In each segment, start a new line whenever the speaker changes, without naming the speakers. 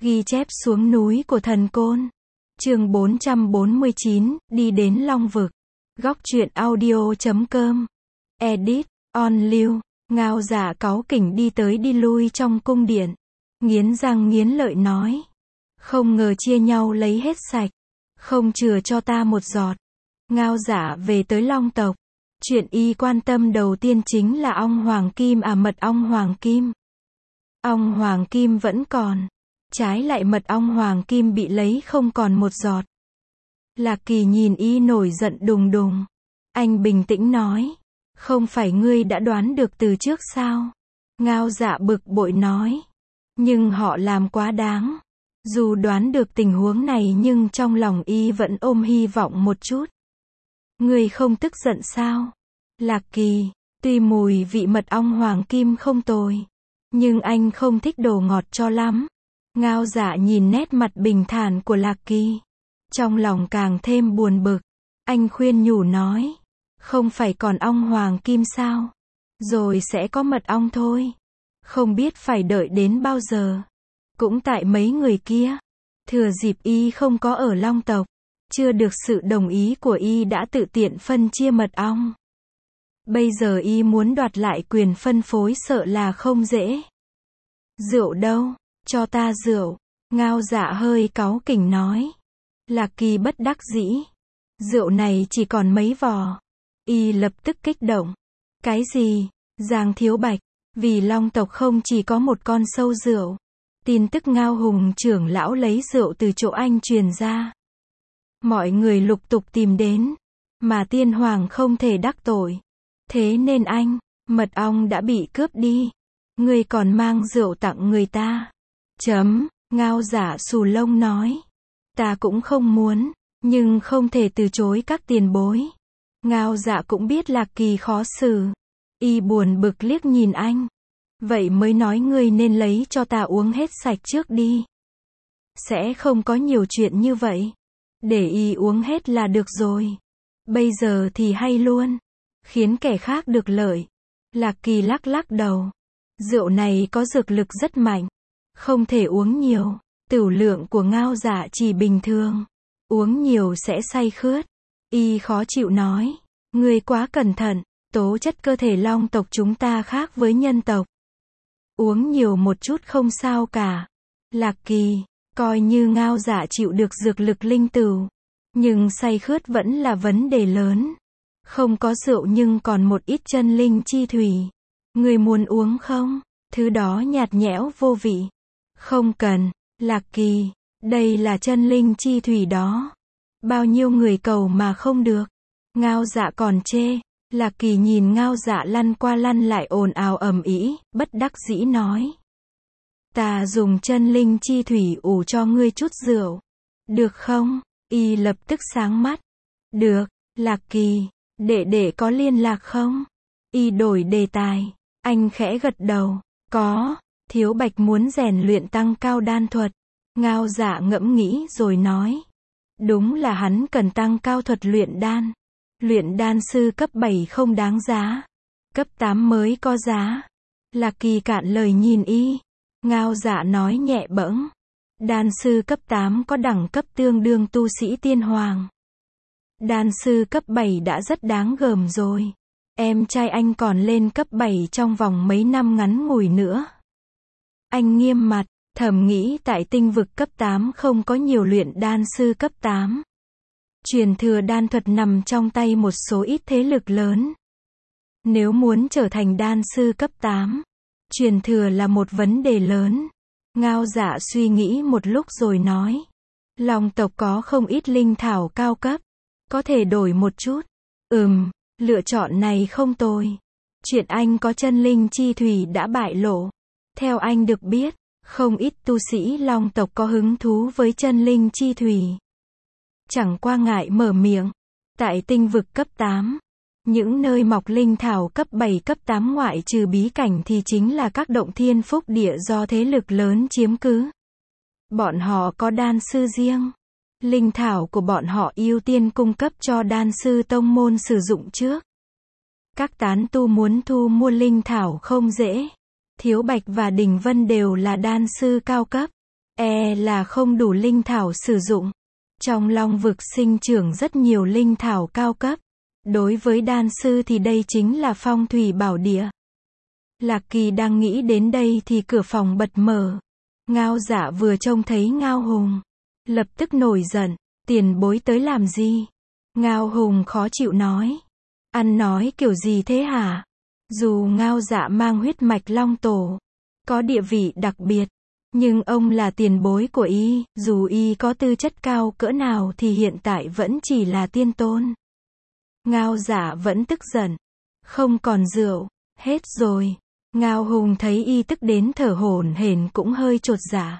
Ghi chép xuống núi của thần Côn. Chương 449, đi đến Long Vực. Góc truyện audio.com. Edit, On Lưu. Ngao Dạ cáu kỉnh đi tới đi lui trong cung điện. Nghiến răng nghiến lợi nói. Không ngờ chia nhau lấy hết sạch. Không chừa cho ta một giọt. Ngao Dạ về tới Long tộc. Chuyện y quan tâm đầu tiên chính là ong hoàng kim mật ong hoàng kim. Ong hoàng kim vẫn còn. Trái lại mật ong hoàng kim bị lấy không còn một giọt. Lạc Kỳ nhìn y nổi giận đùng đùng. Anh bình tĩnh nói. Không phải ngươi đã đoán được từ trước sao? Ngao Dạ bực bội nói. Nhưng họ làm quá đáng. Dù đoán được tình huống này nhưng trong lòng y vẫn ôm hy vọng một chút. Ngươi không tức giận sao? Lạc Kỳ, tuy mùi vị mật ong hoàng kim không tồi. Nhưng anh không thích đồ ngọt cho lắm. Ngao Dạ nhìn nét mặt bình thản của Lạc Kỳ. Trong lòng càng thêm buồn bực. Anh khuyên nhủ nói. Không phải còn ong hoàng kim sao? Rồi sẽ có mật ong thôi. Không biết phải đợi đến bao giờ. Cũng tại mấy người kia. Thừa dịp y không có ở Long tộc. Chưa được sự đồng ý của y đã tự tiện phân chia mật ong. Bây giờ y muốn đoạt lại quyền phân phối sợ là không dễ. Rượu đâu? Cho ta rượu. Ngao Dạ hơi cáu kỉnh nói. Lạc Kỳ bất đắc dĩ. Rượu này chỉ còn mấy vò. Y lập tức kích động. Cái gì? Giang Thiếu Bạch. Vì Long tộc không chỉ có một con sâu rượu. Tin tức Ngao Hùng trưởng lão lấy rượu từ chỗ anh truyền ra. Mọi người lục tục tìm đến. Mà tiên hoàng không thể đắc tội. Thế nên mật ong đã bị cướp đi. Ngươi còn mang rượu tặng người ta. Ngao Dạ xù lông nói. Ta cũng không muốn, nhưng không thể từ chối các tiền bối. Ngao Dạ cũng biết Lạc Kỳ khó xử. Y buồn bực liếc nhìn anh. Vậy mới nói ngươi nên lấy cho ta uống hết sạch trước đi. Sẽ không có nhiều chuyện như vậy. Để y uống hết là được rồi. Bây giờ thì hay luôn. Khiến kẻ khác được lợi. Lạc Kỳ lắc lắc đầu. Rượu này có dược lực rất mạnh. Không thể uống nhiều. Tửu lượng của Ngao Dạ chỉ bình thường. Uống nhiều sẽ say khướt. Y khó chịu nói. Ngươi quá cẩn thận. Tố chất cơ thể Long tộc chúng ta khác với nhân tộc. Uống nhiều một chút không sao cả. Lạc Kỳ, coi như Ngao Dạ chịu được dược lực linh tửu. Nhưng say khướt vẫn là vấn đề lớn. Không có rượu nhưng còn một ít chân linh chi thủy. Ngươi muốn uống không? Thứ đó nhạt nhẽo vô vị. Không cần, Lạc Kỳ, đây là chân linh chi thủy đó. Bao nhiêu người cầu mà không được. Ngao Dạ còn chê. Lạc Kỳ nhìn Ngao Dạ lăn qua lăn lại ồn ào ầm ĩ, bất đắc dĩ nói. Ta dùng chân linh chi thủy ủ cho ngươi chút rượu. Được không? Y lập tức sáng mắt. Được, Lạc Kỳ, đệ có liên lạc không? Y đổi đề tài. Anh khẽ gật đầu. Có, Thiếu Bạch muốn rèn luyện tăng cao đan thuật. Ngao Dạ ngẫm nghĩ rồi nói. Đúng là hắn cần tăng cao thuật luyện đan. Luyện đan sư cấp 7 không đáng giá. Cấp 8 mới có giá. Lạc Kỳ cạn lời nhìn y. Ngao Dạ nói nhẹ bẫng. Đan sư cấp 8 có đẳng cấp tương đương tu sĩ tiên hoàng. Đan sư cấp 7 đã rất đáng gờm rồi. Em trai anh còn lên cấp 7 trong vòng mấy năm ngắn ngủi nữa. Anh nghiêm mặt, thầm nghĩ tại tinh vực cấp 8 không có nhiều luyện đan sư cấp 8. Truyền thừa đan thuật nằm trong tay một số ít thế lực lớn. Nếu muốn trở thành đan sư cấp 8, truyền thừa là một vấn đề lớn. Ngao Dạ suy nghĩ một lúc rồi nói. Long tộc có không ít linh thảo cao cấp. Có thể đổi một chút. Lựa chọn này không tồi. Chuyện anh có chân linh chi thủy đã bại lộ. Theo anh được biết, không ít tu sĩ Long tộc có hứng thú với chân linh chi thủy. Chẳng qua ngại mở miệng. Tại tinh vực cấp 8, những nơi mọc linh thảo cấp 7 cấp 8 ngoại trừ bí cảnh thì chính là các động thiên phúc địa do thế lực lớn chiếm cứ. Bọn họ có đan sư riêng. Linh thảo của bọn họ ưu tiên cung cấp cho đan sư tông môn sử dụng trước. Các tán tu muốn thu mua linh thảo không dễ. Thiếu Bạch và Đình Vân đều là đan sư cao cấp. là không đủ linh thảo sử dụng. Trong long vực sinh trưởng rất nhiều linh thảo cao cấp. Đối với đan sư thì đây chính là phong thủy bảo địa. Lạc Kỳ đang nghĩ đến đây thì cửa phòng bật mở. Ngao Dạ vừa trông thấy Ngao Hùng, lập tức nổi giận, tiền bối tới làm gì? Ngao Hùng khó chịu nói. Ăn nói kiểu gì thế hả? Dù Ngao Dạ mang huyết mạch long tổ, có địa vị đặc biệt, nhưng ông là tiền bối của y, dù y có tư chất cao cỡ nào thì hiện tại vẫn chỉ là tiên tôn. Ngao Dạ vẫn tức giận. Không còn rượu, hết rồi. Ngao Hùng thấy y tức đến thở hổn hển cũng hơi chột dạ.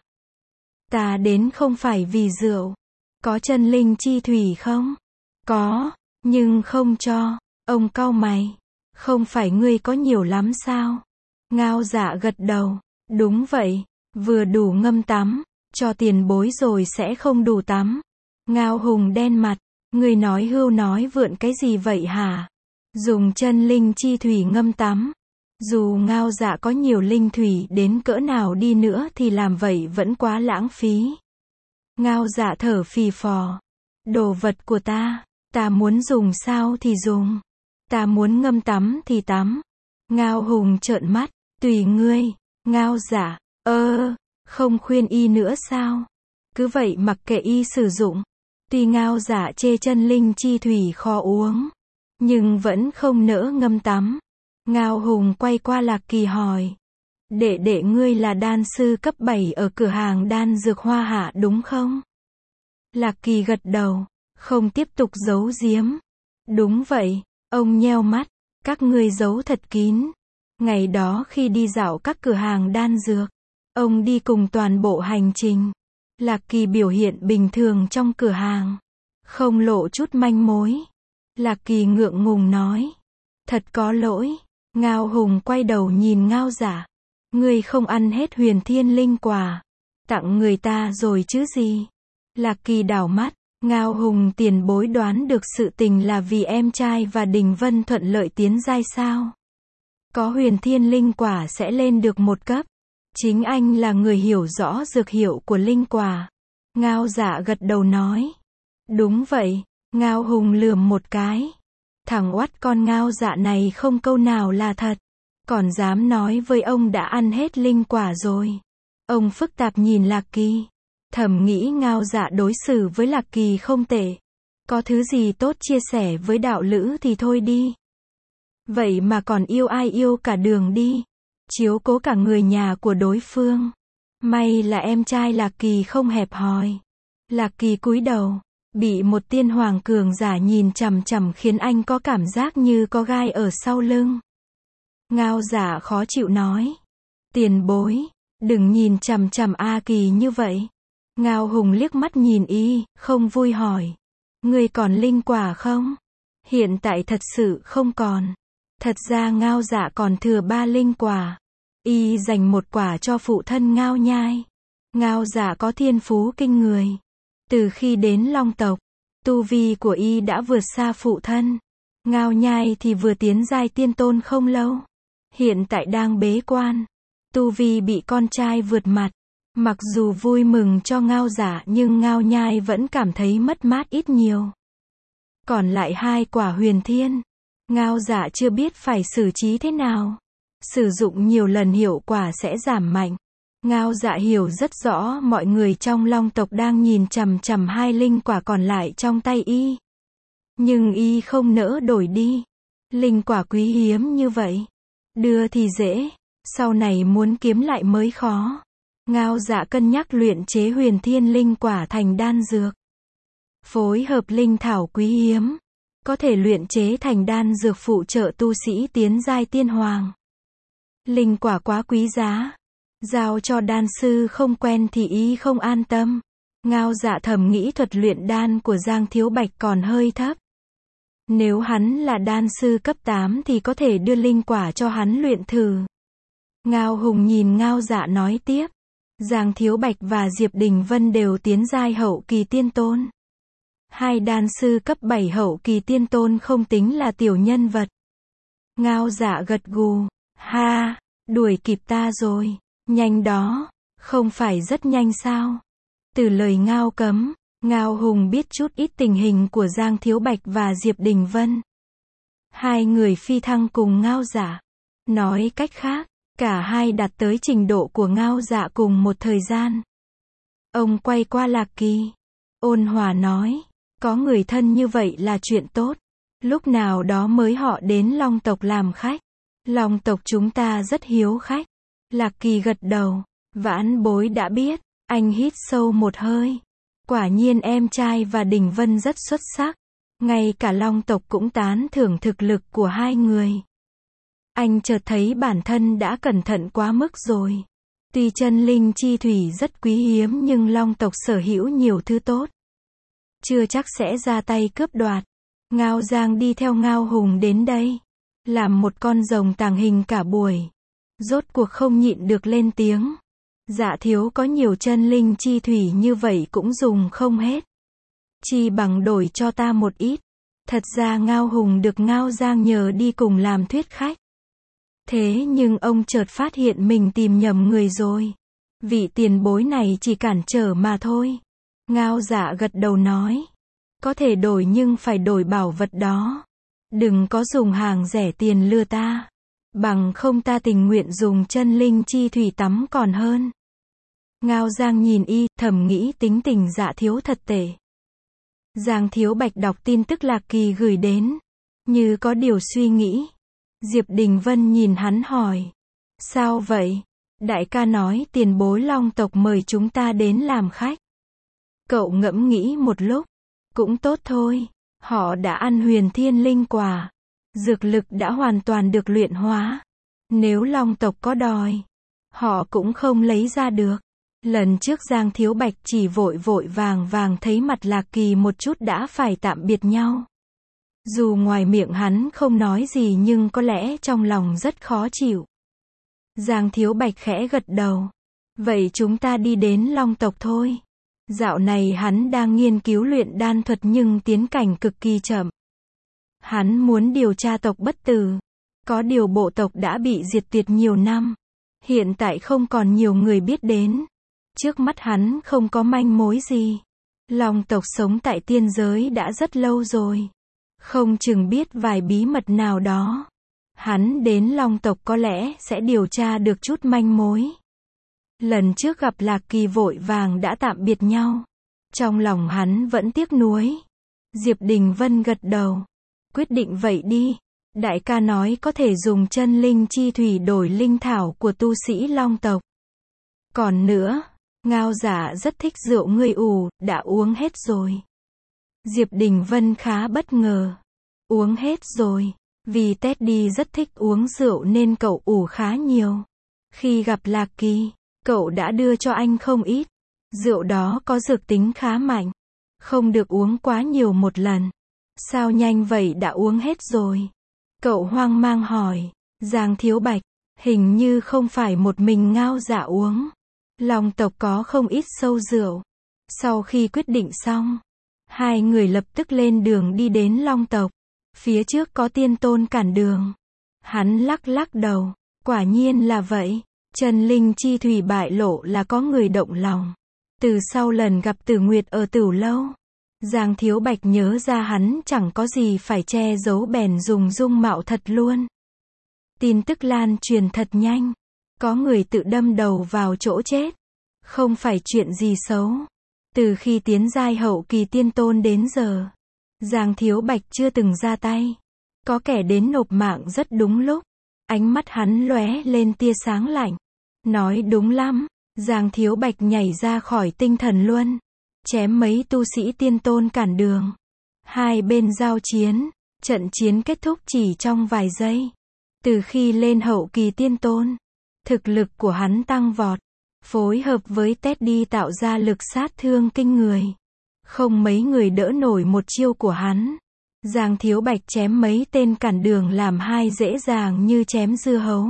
Ta đến không phải vì rượu. Có chân linh chi thủy không? Có, nhưng không cho. Ông cau mày. Không phải ngươi có nhiều lắm sao? Ngao Dạ gật đầu. Đúng vậy, vừa đủ ngâm tắm. Cho tiền bối rồi sẽ không đủ tắm. Ngao Hùng đen mặt. Ngươi nói hưu nói vượn cái gì vậy hả? Dùng chân linh chi thủy ngâm tắm. Dù Ngao Dạ có nhiều linh thủy đến cỡ nào đi nữa thì làm vậy vẫn quá lãng phí. Ngao Dạ thở phì phò. Đồ vật của ta muốn dùng sao thì dùng. Ta muốn ngâm tắm thì tắm. Ngao Hùng trợn mắt, tùy ngươi. Ngao Dạ, không khuyên y nữa sao? Cứ vậy mặc kệ y sử dụng. Tuy Ngao Dạ chê chân linh chi thủy khó uống, nhưng vẫn không nỡ ngâm tắm. Ngao Hùng quay qua Lạc Kỳ hỏi. Đệ ngươi là đan sư cấp 7 ở cửa hàng đan dược Hoa Hạ đúng không? Lạc Kỳ gật đầu, không tiếp tục giấu giếm. Đúng vậy, ông nheo mắt, các ngươi giấu thật kín. Ngày đó khi đi dạo các cửa hàng đan dược, ông đi cùng toàn bộ hành trình. Lạc Kỳ biểu hiện bình thường trong cửa hàng, không lộ chút manh mối. Lạc Kỳ ngượng ngùng nói. Thật có lỗi. Ngao Hùng quay đầu nhìn Ngao Dạ. Ngươi không ăn hết huyền thiên linh quả. Tặng người ta rồi chứ gì? Lạc Kỳ đảo mắt. Ngao Hùng tiền bối đoán được sự tình là vì em trai và Đình Vân thuận lợi tiến giai sao? Có huyền thiên linh quả sẽ lên được một cấp. Chính anh là người hiểu rõ dược hiệu của linh quả. Ngao Dạ gật đầu nói. Đúng vậy. Ngao Hùng lườm một cái. Thằng oắt con Ngao Dạ này không câu nào là thật. Còn dám nói với ông đã ăn hết linh quả rồi. Ông phức tạp nhìn Lạc Kỳ. Thầm nghĩ Ngao Dạ đối xử với Lạc Kỳ không tệ. Có thứ gì tốt chia sẻ với đạo lữ thì thôi đi. Vậy mà còn yêu ai yêu cả đường đi. Chiếu cố cả người nhà của đối phương. May là em trai Lạc Kỳ không hẹp hòi. Lạc Kỳ cúi đầu. Bị một tiên hoàng cường giả nhìn chằm chằm khiến anh có cảm giác như có gai ở sau lưng. Ngao Dạ khó chịu nói. Tiền bối, đừng nhìn chằm chằm A Kỳ như vậy. Ngao Hùng liếc mắt nhìn y, không vui hỏi. Ngươi còn linh quả không? Hiện tại thật sự không còn. Thật ra Ngao Dạ còn thừa 3 linh quả. Y dành một quả cho phụ thân Ngao Nhai. Ngao Dạ có thiên phú kinh người. Từ khi đến Long tộc, tu vi của y đã vượt xa phụ thân. Ngao Nhai thì vừa tiến giai tiên tôn không lâu. Hiện tại đang bế quan. Tu vi bị con trai vượt mặt. Mặc dù vui mừng cho Ngao Dạ nhưng Ngao Nhai vẫn cảm thấy mất mát ít nhiều. Còn lại 2 quả huyền thiên. Ngao Dạ chưa biết phải xử trí thế nào. Sử dụng nhiều lần hiệu quả sẽ giảm mạnh. Ngao Dạ hiểu rất rõ mọi người trong Long tộc đang nhìn chằm chằm 2 linh quả còn lại trong tay y. Nhưng y không nỡ đổi đi. Linh quả quý hiếm như vậy. Đưa thì dễ. Sau này muốn kiếm lại mới khó. Ngao Dạ cân nhắc luyện chế huyền thiên linh quả thành đan dược. Phối hợp linh thảo quý hiếm. Có thể luyện chế thành đan dược phụ trợ tu sĩ tiến giai tiên hoàng. Linh quả quá quý giá. Giao cho đan sư không quen thì y không an tâm. Ngao Dạ thầm nghĩ thuật luyện đan của Giang Thiếu Bạch còn hơi thấp. Nếu hắn là đan sư cấp 8 thì có thể đưa linh quả cho hắn luyện thử. Ngao Hùng nhìn Ngao Dạ nói tiếp. Giang Thiếu Bạch và Diệp Đình Vân đều tiến giai hậu kỳ tiên tôn. 2 đan sư cấp 7 hậu kỳ tiên tôn không tính là tiểu nhân vật. Ngao Dạ gật gù. Ha, đuổi kịp ta rồi. Nhanh đó. Không phải rất nhanh sao? Từ lời Ngao Cấm, Ngao Hùng biết chút ít tình hình của Giang Thiếu Bạch và Diệp Đình Vân. Hai người phi thăng cùng Ngao Dạ. Nói cách khác, cả hai đạt tới trình độ của Ngao Dạ cùng một thời gian. Ông quay qua Lạc Kỳ, ôn hòa nói, có người thân như vậy là chuyện tốt. Lúc nào đó mới họ đến Long tộc làm khách. Long tộc chúng ta rất hiếu khách. Lạc Kỳ gật đầu, vãn bối đã biết. Anh hít sâu một hơi. Quả nhiên em trai và Đình Vân rất xuất sắc. Ngay cả Long tộc cũng tán thưởng thực lực của hai người. Anh chợt thấy bản thân đã cẩn thận quá mức rồi. Tuy chân linh chi thủy rất quý hiếm nhưng Long tộc sở hữu nhiều thứ tốt. Chưa chắc sẽ ra tay cướp đoạt. Ngao Giang đi theo Ngao Hùng đến đây. Làm một con rồng tàng hình cả buổi. Rốt cuộc không nhịn được lên tiếng. Dạ thiếu có nhiều chân linh chi thủy như vậy cũng dùng không hết. Chi bằng đổi cho ta một ít. Thật ra Ngao Hùng được Ngao Giang nhờ đi cùng làm thuyết khách. Thế nhưng ông chợt phát hiện mình tìm nhầm người rồi. Vị tiền bối này chỉ cản trở mà thôi. Ngao Dạ gật đầu nói. Có thể đổi nhưng phải đổi bảo vật đó. Đừng có dùng hàng rẻ tiền lừa ta. Bằng không ta tình nguyện dùng chân linh chi thủy tắm còn hơn. Ngao Giang nhìn y, thầm nghĩ tính tình Dạ thiếu thật tệ. Giang Thiếu Bạch đọc tin tức Lạc Kỳ gửi đến. Như có điều suy nghĩ. Diệp Đình Vân nhìn hắn hỏi. Sao vậy? Đại ca nói tiền bối Long tộc mời chúng ta đến làm khách. Cậu ngẫm nghĩ một lúc. Cũng tốt thôi. Họ đã ăn huyền thiên linh quả. Dược lực đã hoàn toàn được luyện hóa. Nếu Long tộc có đòi, họ cũng không lấy ra được. Lần trước Giang Thiếu Bạch chỉ vội vàng thấy mặt Lạc Kỳ một chút đã phải tạm biệt nhau. Dù ngoài miệng hắn không nói gì nhưng có lẽ trong lòng rất khó chịu. Giang Thiếu Bạch khẽ gật đầu. Vậy chúng ta đi đến Long tộc thôi. Dạo này hắn đang nghiên cứu luyện đan thuật nhưng tiến cảnh cực kỳ chậm. Hắn muốn điều tra tộc Bất Tử. Có điều bộ tộc đã bị diệt tuyệt nhiều năm. Hiện tại không còn nhiều người biết đến. Trước mắt hắn không có manh mối gì. Long tộc sống tại tiên giới đã rất lâu rồi. Không chừng biết vài bí mật nào đó. Hắn đến Long tộc có lẽ sẽ điều tra được chút manh mối. Lần trước gặp Lạc Kỳ vội vàng đã tạm biệt nhau. Trong lòng hắn vẫn tiếc nuối. Diệp Đình Vân gật đầu. Quyết định vậy đi. Đại ca nói có thể dùng chân linh chi thủy đổi linh thảo của tu sĩ Long tộc. Còn nữa, Ngao Dạ rất thích rượu ngươi đã uống hết rồi. Diệp Đình Vân khá bất ngờ. Uống hết rồi. Vì Teddy rất thích uống rượu nên cậu khá nhiều. Khi gặp Lạc Kỳ, cậu đã đưa cho anh không ít. Rượu đó có dược tính khá mạnh. Không được uống quá nhiều một lần. Sao nhanh vậy đã uống hết rồi? Cậu hoang mang hỏi. Giang Thiếu Bạch, hình như không phải một mình Ngao Dạ uống. Long tộc có không ít sâu rượu. Sau khi quyết định xong, hai người lập tức lên đường đi đến Long tộc. Phía trước có tiên tôn cản đường. Hắn lắc đầu. Quả nhiên là vậy. Chân linh chi thủy bại lộ là có người động lòng. Từ sau lần gặp Tử Nguyệt ở Tửu Lâu, Giang Thiếu Bạch nhớ ra hắn chẳng có gì phải che giấu bèn dùng dung mạo thật luôn. Tin tức lan truyền thật nhanh. Có người tự đâm đầu vào chỗ chết. Không phải chuyện gì xấu. Từ khi tiến giai hậu kỳ tiên tôn đến giờ, Giang Thiếu Bạch chưa từng ra tay. Có kẻ đến nộp mạng rất đúng lúc. Ánh mắt hắn lóe lên tia sáng lạnh. Nói đúng lắm. Giang Thiếu Bạch nhảy ra khỏi tinh thần luân. Chém mấy tu sĩ tiên tôn cản đường. Hai bên giao chiến. Trận chiến kết thúc chỉ trong vài giây. Từ khi lên hậu kỳ tiên tôn, thực lực của hắn tăng vọt. Phối hợp với Teddy tạo ra lực sát thương kinh người. Không mấy người đỡ nổi một chiêu của hắn. Giang Thiếu Bạch chém mấy tên cản đường làm hai dễ dàng như chém dưa hấu.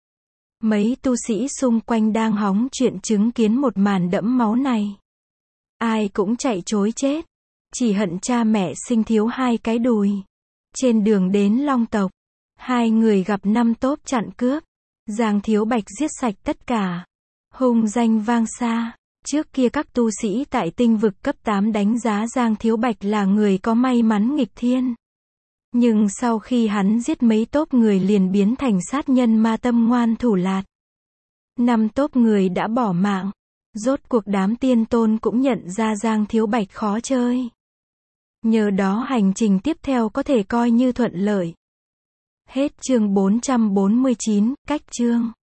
Mấy tu sĩ xung quanh đang hóng chuyện chứng kiến một màn đẫm máu này. Ai cũng chạy trối chết. Chỉ hận cha mẹ sinh thiếu hai cái đùi. Trên đường đến Long tộc, hai người gặp 5 tốp chặn cướp. Giang Thiếu Bạch giết sạch tất cả. Hung danh vang xa. Trước kia các tu sĩ tại tinh vực cấp 8 đánh giá Giang Thiếu Bạch là người có may mắn nghịch thiên. Nhưng sau khi hắn giết mấy tốp người liền biến thành sát nhân ma tâm ngoan thủ lạt. 5 tốp người đã bỏ mạng. Rốt cuộc đám tiên tôn cũng nhận ra Giang Thiếu Bạch khó chơi. Nhờ đó hành trình tiếp theo có thể coi như thuận lợi. Hết chương 449, cách chương.